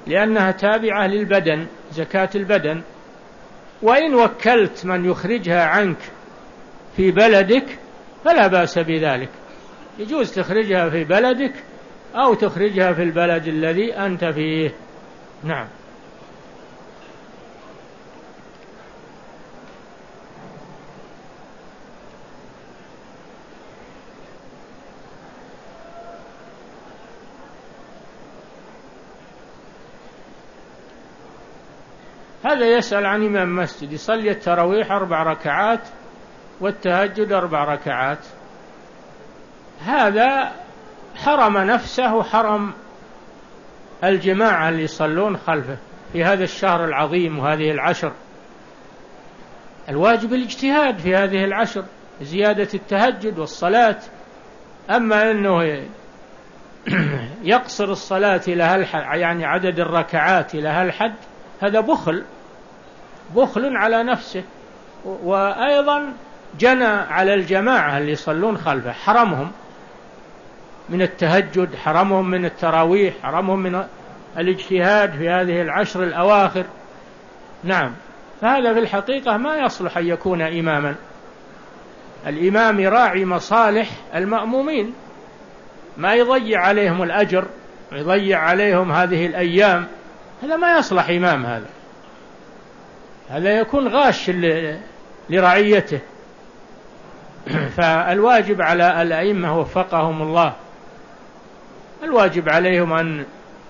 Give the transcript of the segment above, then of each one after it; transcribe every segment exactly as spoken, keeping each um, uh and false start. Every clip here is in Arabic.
لأنها تابعة للبدن، زكاة البدن. وإن وكلت من يخرجها عنك في بلدك فلا بأس بذلك، يجوز تخرجها في بلدك أو تخرجها في البلد الذي أنت فيه. نعم. هذا يسأل عن إمام مسجد يصلي التراويح أربع ركعات والتهجد أربع ركعات، هذا حرم نفسه وحرم الجماعة اللي يصلون خلفه في هذا الشهر العظيم وهذه العشر. الواجب الاجتهاد في هذه العشر، زيادة التهجد والصلاة. أما أنه يقصر الصلاة إلى هالحد، يعني عدد الركعات إلى هالحد، هذا بخل بخل على نفسه، وأيضا جنى على الجماعة اللي يصلون خلفه، حرمهم من التهجد، حرمهم من التراويح، حرمهم من الاجتهاد في هذه العشر الأواخر. نعم. فهذا في الحقيقة ما يصلح أن يكون إماما. الإمام يراعي مصالح المأمومين، ما يضيع عليهم الأجر ويضيع عليهم هذه الأيام، هذا ما يصلح إمام. هذا هذا يكون غاش لرعيته. فالواجب على الأئمة وفقهم الله، الواجب عليهم أن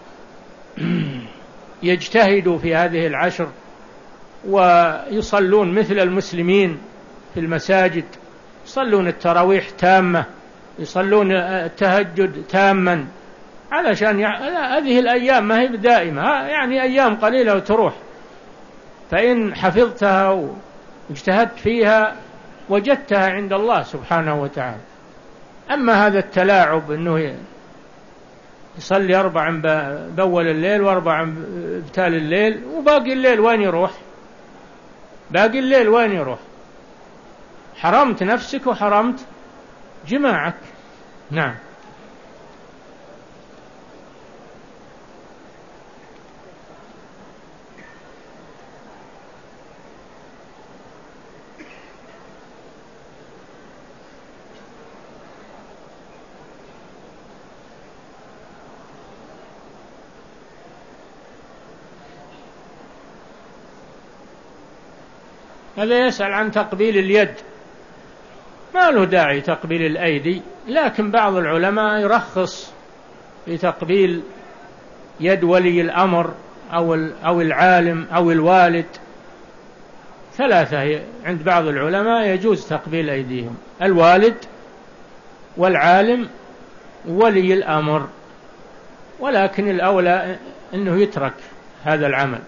يجتهدوا في هذه العشر ويصلون مثل المسلمين في المساجد، يصلون التراويح تامة، يصلون التهجد تاما، علشان هذه الأيام ما هي دائمة، يعني أيام قليلة وتروح، فإن حفظتها واجتهدت فيها وجدتها عند الله سبحانه وتعالى. أما هذا التلاعب أنه يصلي أربع بأول الليل وأربع بتال الليل وباقي الليل وين يروح؟ باقي الليل وين يروح؟ حرمت نفسك وحرمت جماعك. نعم. هذا يسأل عن تقبيل اليد. ما له داعي تقبيل الأيدي، لكن بعض العلماء يرخص في تقبيل يد ولي الأمر أو أو العالم أو الوالد. ثلاثة عند بعض العلماء يجوز تقبيل أيديهم: الوالد والعالم وولي الأمر، ولكن الأولى أنه يترك هذا العمل.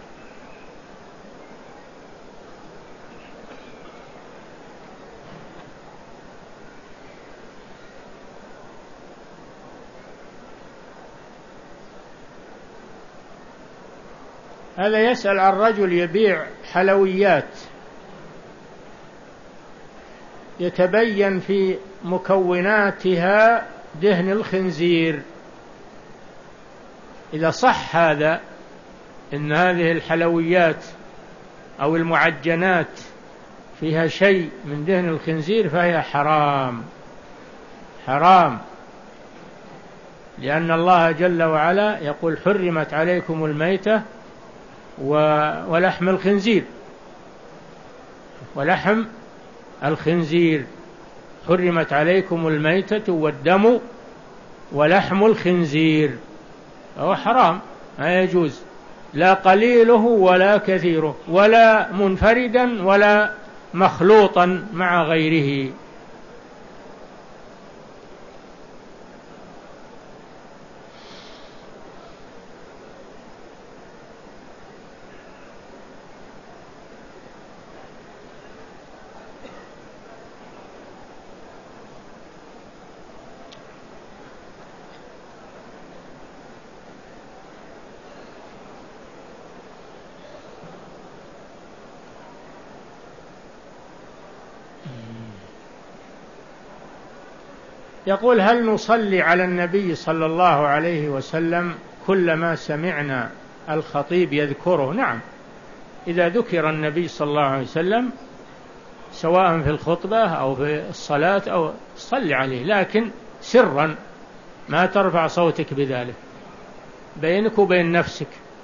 هذا يسأل عن رجل يبيع حلويات يتبين في مكوناتها دهن الخنزير، إذا صح هذا إن هذه الحلويات أو المعجنات فيها شيء من دهن الخنزير فهي حرام حرام، لأن الله جل وعلا يقول: حرمت عليكم الميتة ولحم الخنزير ولحم الخنزير حرمت عليكم الميتة والدم ولحم الخنزير، فهو حرام، ما يجوز، لا قليله ولا كثيره، ولا منفردا ولا مخلوطا مع غيره. يقول: هل نصلي على النبي صلى الله عليه وسلم كلما سمعنا الخطيب يذكره. نعم، إذا ذكر النبي صلى الله عليه وسلم سواء في الخطبة أو في الصلاة أو صل عليه، لكن سرا، ما ترفع صوتك بذلك، بينك وبين نفسك.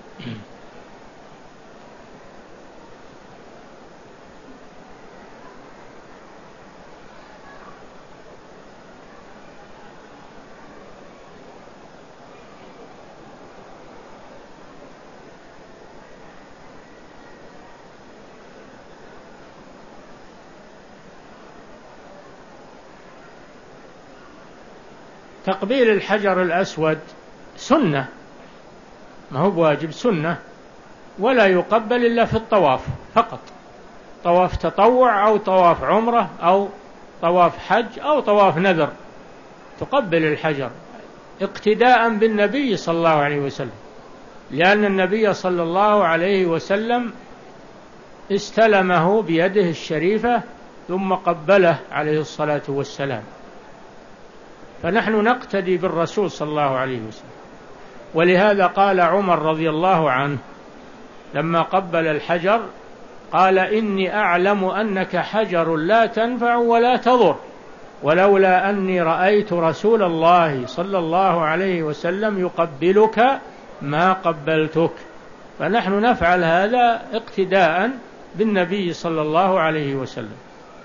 تقبيل الحجر الأسود سنة، ما هو بواجب، سنة، ولا يقبل إلا في الطواف فقط، طواف تطوع أو طواف عمرة أو طواف حج أو طواف نذر تقبل الحجر اقتداء بالنبي صلى الله عليه وسلم، لأن النبي صلى الله عليه وسلم استلمه بيده الشريفة ثم قبله عليه الصلاة والسلام، فنحن نقتدي بالرسول صلى الله عليه وسلم. ولهذا قال عمر رضي الله عنه لما قبل الحجر قال: إني أعلم أنك حجر لا تنفع ولا تضر، ولولا أني رأيت رسول الله صلى الله عليه وسلم يقبلك ما قبلتك. فنحن نفعل هذا اقتداء بالنبي صلى الله عليه وسلم.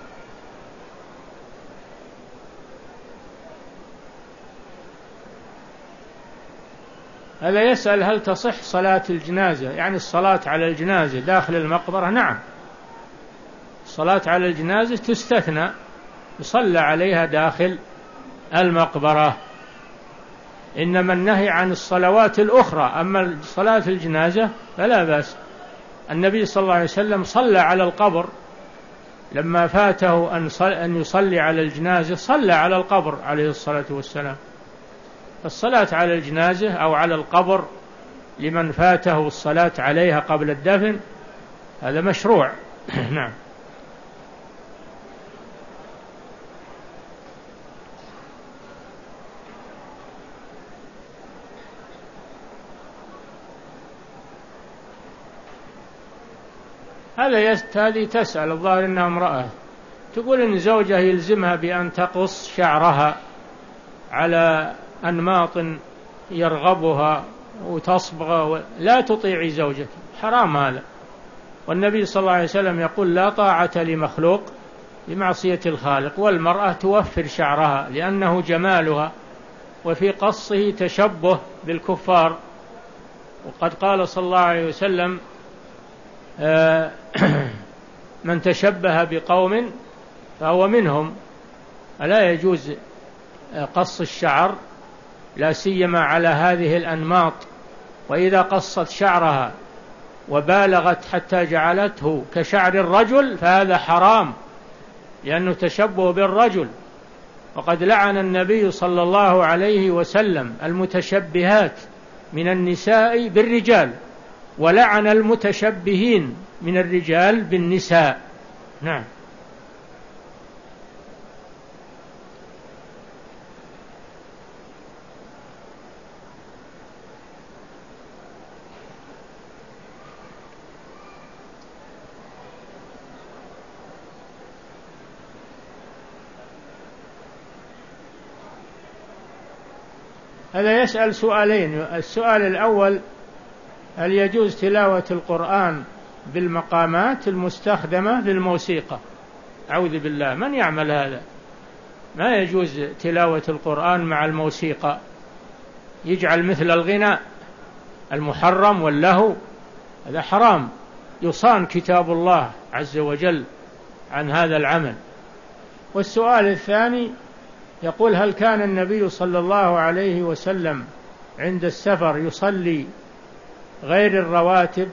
هذا يسأل: هل تصح صلاة الجنازة، يعني الصلاة على الجنازة داخل المقبرة؟ نعم، الصلاة على الجنازة تستثنى، يصلى عليها داخل المقبرة، إنما النهي عن الصلوات الأخرى، أما صلاة الجنازة فلا بأس. النبي صلى الله عليه وسلم صلى على القبر لما فاته أن يصلي على الجنازة، صلى على القبر عليه الصلاة والسلام. الصلاة على الجنازة أو على القبر لمن فاته الصلاة عليها قبل الدفن هذا مشروع. نعم. هذا هذه تسأل، الظاهر إنها امرأة، تقول إن زوجها يلزمها بأن تقص شعرها على أنماط يرغبها وتصبغ، لا تطيعي زوجك، حرام هذا. والنبي صلى الله عليه وسلم يقول: لا طاعة لمخلوق بمعصية الخالق. والمرأة توفر شعرها لأنه جمالها، وفي قصه تشبه بالكفار. وقد قال صلى الله عليه وسلم: من تشبه بقوم فهو منهم. ألا يجوز قص الشعر، لا سيما على هذه الأنماط. وإذا قصت شعرها وبالغت حتى جعلته كشعر الرجل فهذا حرام، لأنه تشبه بالرجل. وقد لعن النبي صلى الله عليه وسلم المتشبهات من النساء بالرجال، ولعن المتشبهين من الرجال بالنساء. نعم. هذا يسأل سؤالين. السؤال الأول: هل يجوز تلاوة القرآن بالمقامات المستخدمة للموسيقى؟ أعوذ بالله، من يعمل هذا؟ ما يجوز تلاوة القرآن مع الموسيقى، يجعل مثل الغناء المحرم واللهو، هذا حرام، يصان كتاب الله عز وجل عن هذا العمل. والسؤال الثاني يقول: هل كان النبي صلى الله عليه وسلم عند السفر يصلي غير الرواتب؟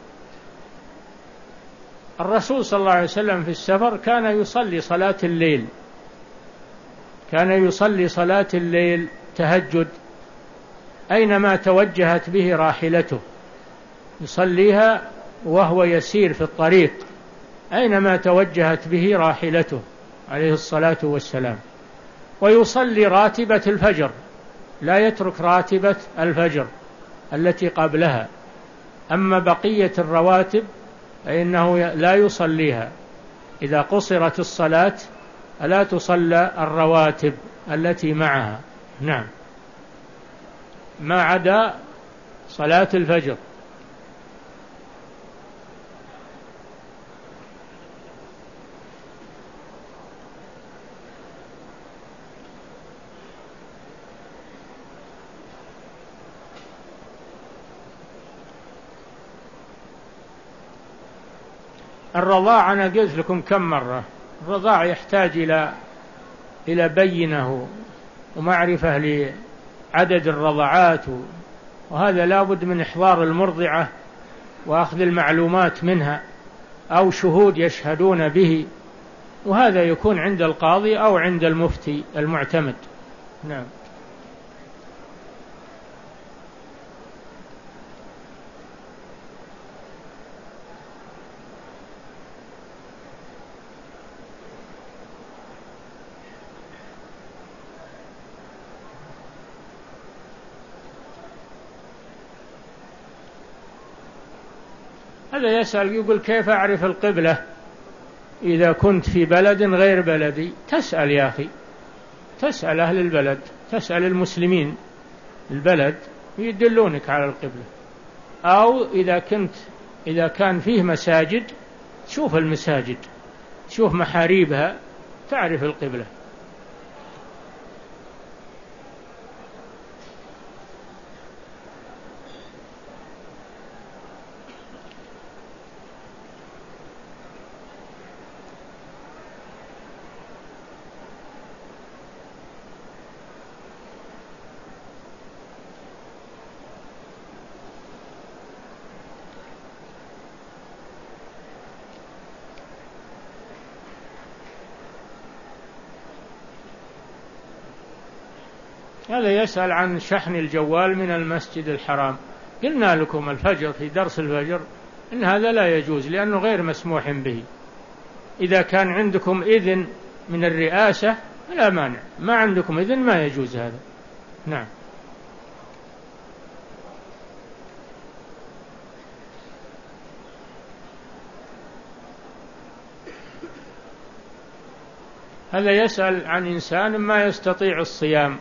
الرسول صلى الله عليه وسلم في السفر كان يصلي صلاة الليل، كان يصلي صلاة الليل تهجد أينما توجهت به راحلته، يصليها وهو يسير في الطريق أينما توجهت به راحلته عليه الصلاة والسلام. ويصلي راتبة الفجر، لا يترك راتبة الفجر التي قبلها. أما بقية الرواتب فإنه لا يصليها، إذا قصرت الصلاة ألا تصلى الرواتب التي معها. نعم، ما عدا صلاة الفجر. الرضاع أنا قلت لكم كم مرة، الرضاع يحتاج إلى إلى بينة ومعرفة لعدد الرضعات، وهذا لابد من إحضار المرضعة وأخذ المعلومات منها أو شهود يشهدون به، وهذا يكون عند القاضي أو عند المفتي المعتمد. نعم. هذا يسأل يقول كيف أعرف القبلة إذا كنت في بلد غير بلدي؟ تسأل يا أخي، تسأل أهل البلد، تسأل المسلمين البلد يدلونك على القبلة. أو إذا كنت إذا كان فيه مساجد تشوف المساجد، تشوف محاريبها تعرف القبلة. هذا يسأل عن شحن الجوال من المسجد الحرام. قلنا لكم الفجر في درس الفجر إن هذا لا يجوز لأنه غير مسموح به. إذا كان عندكم إذن من الرئاسة لا مانع، ما عندكم إذن ما يجوز هذا. نعم. هذا يسأل عن إنسان ما يستطيع الصيام،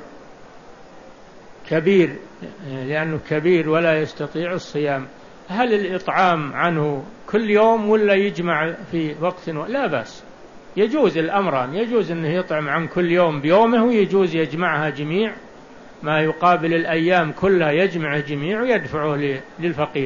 كبير لأنه كبير ولا يستطيع الصيام، هل الإطعام عنه كل يوم ولا يجمع في وقت؟ لا بأس، يجوز الأمران، يجوز أنه يطعم عن كل يوم بيومه، ويجوز يجمعها جميع ما يقابل الأيام كلها يجمع جميع ويدفعه للفقير.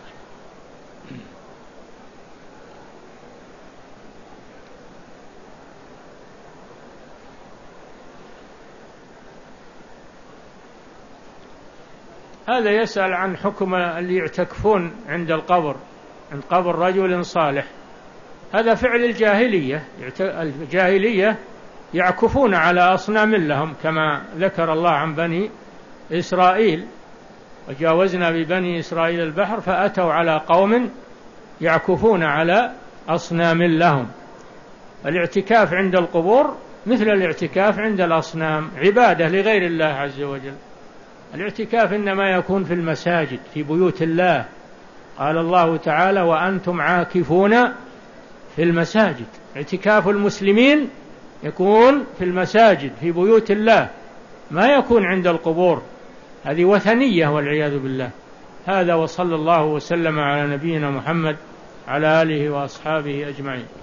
هذا يسأل عن حكم اللي يعتكفون عند القبر، عند قبر رجل صالح. هذا فعل الجاهلية، الجاهلية يعكفون على أصنام لهم كما ذكر الله عن بني إسرائيل، وجاوزنا ببني إسرائيل البحر فأتوا على قوم يعكفون على أصنام لهم. الاعتكاف عند القبور مثل الاعتكاف عند الأصنام، عبادة لغير الله عز وجل. الاعتكاف إنما يكون في المساجد في بيوت الله، قال الله تعالى وأنتم عاكفون في المساجد. اعتكاف المسلمين يكون في المساجد في بيوت الله، ما يكون عند القبور، هذه وثنية والعياذ بالله. هذا وصلى الله وسلم على نبينا محمد على آله وأصحابه أجمعين.